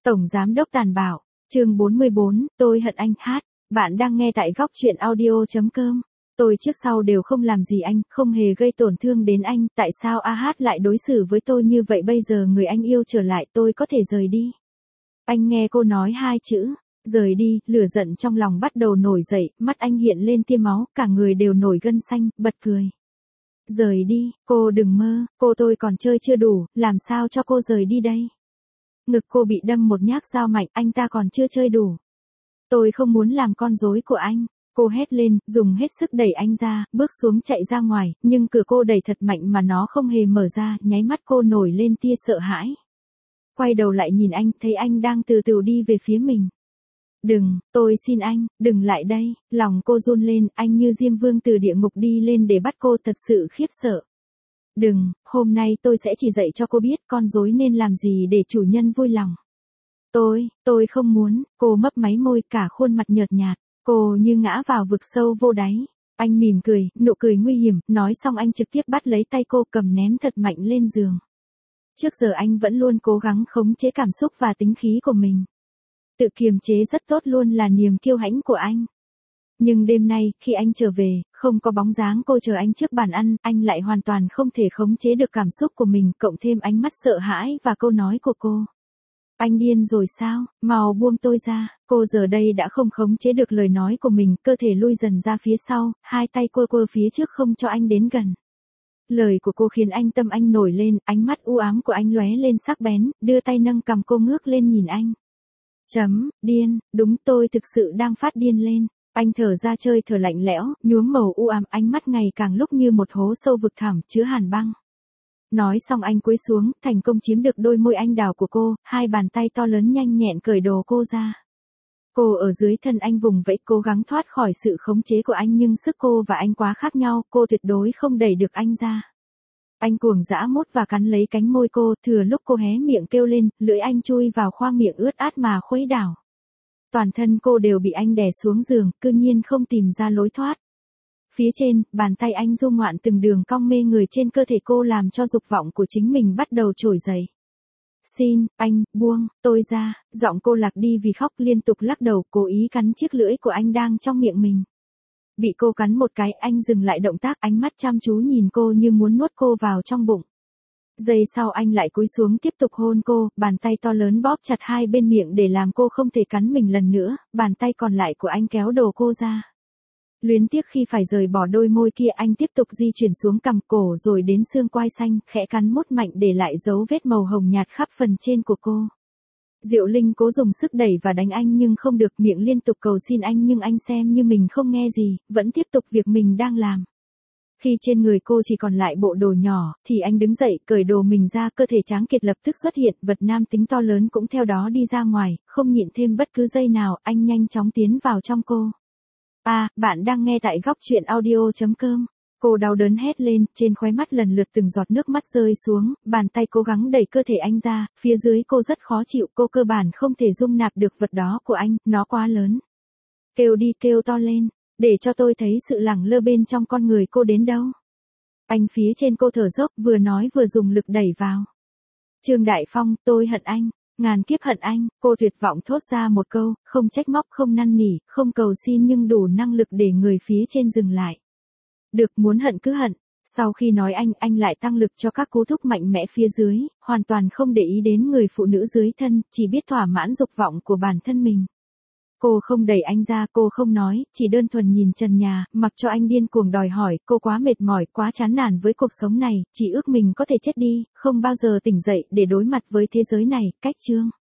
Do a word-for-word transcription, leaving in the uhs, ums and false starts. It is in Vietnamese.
Tổng Giám đốc tàn bạo, chương bốn mươi bốn, tôi hận anh hát. Bạn đang nghe tại góc truyện audio.com. Tôi trước sau đều không làm gì anh, không hề gây tổn thương đến anh, tại sao a hát lại đối xử với tôi như vậy? Bây giờ người anh yêu trở lại, tôi có thể rời đi. Anh nghe cô nói hai chữ, rời đi, lửa giận trong lòng bắt đầu nổi dậy, mắt anh hiện lên tia máu, cả người đều nổi gân xanh, bật cười. Rời đi, cô đừng mơ, cô tôi còn chơi chưa đủ, làm sao cho cô rời đi đây? Ngực cô bị đâm một nhát dao mạnh, anh ta còn chưa chơi đủ. Tôi không muốn làm con rối của anh. Cô hét lên, dùng hết sức đẩy anh ra, bước xuống chạy ra ngoài, nhưng cửa cô đẩy thật mạnh mà nó không hề mở ra, nháy mắt cô nổi lên tia sợ hãi. Quay đầu lại nhìn anh, thấy anh đang từ từ đi về phía mình. Đừng, tôi xin anh, đừng lại đây, lòng cô run lên, anh như Diêm Vương từ địa ngục đi lên để bắt cô, thật sự khiếp sợ. Đừng, hôm nay tôi sẽ chỉ dạy cho cô biết con rối nên làm gì để chủ nhân vui lòng. Tôi, tôi không muốn, cô mấp máy môi, cả khuôn mặt nhợt nhạt, cô như ngã vào vực sâu vô đáy. Anh mỉm cười, nụ cười nguy hiểm, nói xong anh trực tiếp bắt lấy tay cô cầm ném thật mạnh lên giường. Trước giờ anh vẫn luôn cố gắng khống chế cảm xúc và tính khí của mình. Tự kiềm chế rất tốt luôn là niềm kiêu hãnh của anh. Nhưng đêm nay, khi anh trở về, không có bóng dáng cô chờ anh trước bàn ăn, anh lại hoàn toàn không thể khống chế được cảm xúc của mình, cộng thêm ánh mắt sợ hãi và câu nói của cô. Anh điên rồi sao, mau buông tôi ra, cô giờ đây đã không khống chế được lời nói của mình, cơ thể lui dần ra phía sau, hai tay quơ quơ phía trước không cho anh đến gần. Lời của cô khiến anh tâm anh nổi lên, ánh mắt u ám của anh lóe lên sắc bén, đưa tay nâng cầm cô ngước lên nhìn anh. Chấm, điên, đúng tôi thực sự đang phát điên lên. Anh thở ra chơi thở lạnh lẽo, nhuốm màu u ám, ánh mắt ngày càng lúc như một hố sâu vực thẳm, chứa hàn băng. Nói xong anh cúi xuống, thành công chiếm được đôi môi anh đào của cô, hai bàn tay to lớn nhanh nhẹn cởi đồ cô ra. Cô ở dưới thân anh vùng vẫy cố gắng thoát khỏi sự khống chế của anh, nhưng sức cô và anh quá khác nhau, cô tuyệt đối không đẩy được anh ra. Anh cuồng dã mút và cắn lấy cánh môi cô, thừa lúc cô hé miệng kêu lên, lưỡi anh chui vào khoang miệng ướt át mà khuấy đảo. Toàn thân cô đều bị anh đè xuống giường, cư nhiên không tìm ra lối thoát. Phía trên, bàn tay anh du ngoạn từng đường cong mê người trên cơ thể cô làm cho dục vọng của chính mình bắt đầu trỗi dậy. Xin, anh, buông, tôi ra, giọng cô lạc đi vì khóc liên tục lắc đầu, cố ý cắn chiếc lưỡi của anh đang trong miệng mình. Bị cô cắn một cái, anh dừng lại động tác, ánh mắt chăm chú nhìn cô như muốn nuốt cô vào trong bụng. Giây sau anh lại cúi xuống tiếp tục hôn cô, bàn tay to lớn bóp chặt hai bên miệng để làm cô không thể cắn mình lần nữa, bàn tay còn lại của anh kéo đồ cô ra. Luyến tiếc khi phải rời bỏ đôi môi kia, anh tiếp tục di chuyển xuống cằm cổ rồi đến xương quai xanh, khẽ cắn mút mạnh để lại dấu vết màu hồng nhạt khắp phần trên của cô. Diệu Linh cố dùng sức đẩy và đánh anh nhưng không được, miệng liên tục cầu xin anh nhưng anh xem như mình không nghe gì, vẫn tiếp tục việc mình đang làm. Khi trên người cô chỉ còn lại bộ đồ nhỏ, thì anh đứng dậy, cởi đồ mình ra, cơ thể tráng kiệt lập tức xuất hiện, vật nam tính to lớn cũng theo đó đi ra ngoài, không nhịn thêm bất cứ giây nào, anh nhanh chóng tiến vào trong cô. À, bạn đang nghe tại góc truyện audio.com. Cô đau đớn hét lên, trên khóe mắt lần lượt từng giọt nước mắt rơi xuống, bàn tay cố gắng đẩy cơ thể anh ra, phía dưới cô rất khó chịu, cô cơ bản không thể dung nạp được vật đó của anh, nó quá lớn. Kêu đi, kêu to lên, để cho tôi thấy sự lẳng lơ bên trong con người cô đến đâu. Anh phía trên cô thở dốc, vừa nói vừa dùng lực đẩy vào. Trương Đại Phong, tôi hận anh. Ngàn kiếp hận anh, cô tuyệt vọng thốt ra một câu, không trách móc, không năn nỉ, không cầu xin nhưng đủ năng lực để người phía trên dừng lại. Được, muốn hận cứ hận. Sau khi nói anh, anh lại tăng lực cho các cú thúc mạnh mẽ phía dưới, hoàn toàn không để ý đến người phụ nữ dưới thân, chỉ biết thỏa mãn dục vọng của bản thân mình. Cô không đẩy anh ra, cô không nói, chỉ đơn thuần nhìn trần nhà, mặc cho anh điên cuồng đòi hỏi, cô quá mệt mỏi, quá chán nản với cuộc sống này, chỉ ước mình có thể chết đi, không bao giờ tỉnh dậy để đối mặt với thế giới này, cách chương.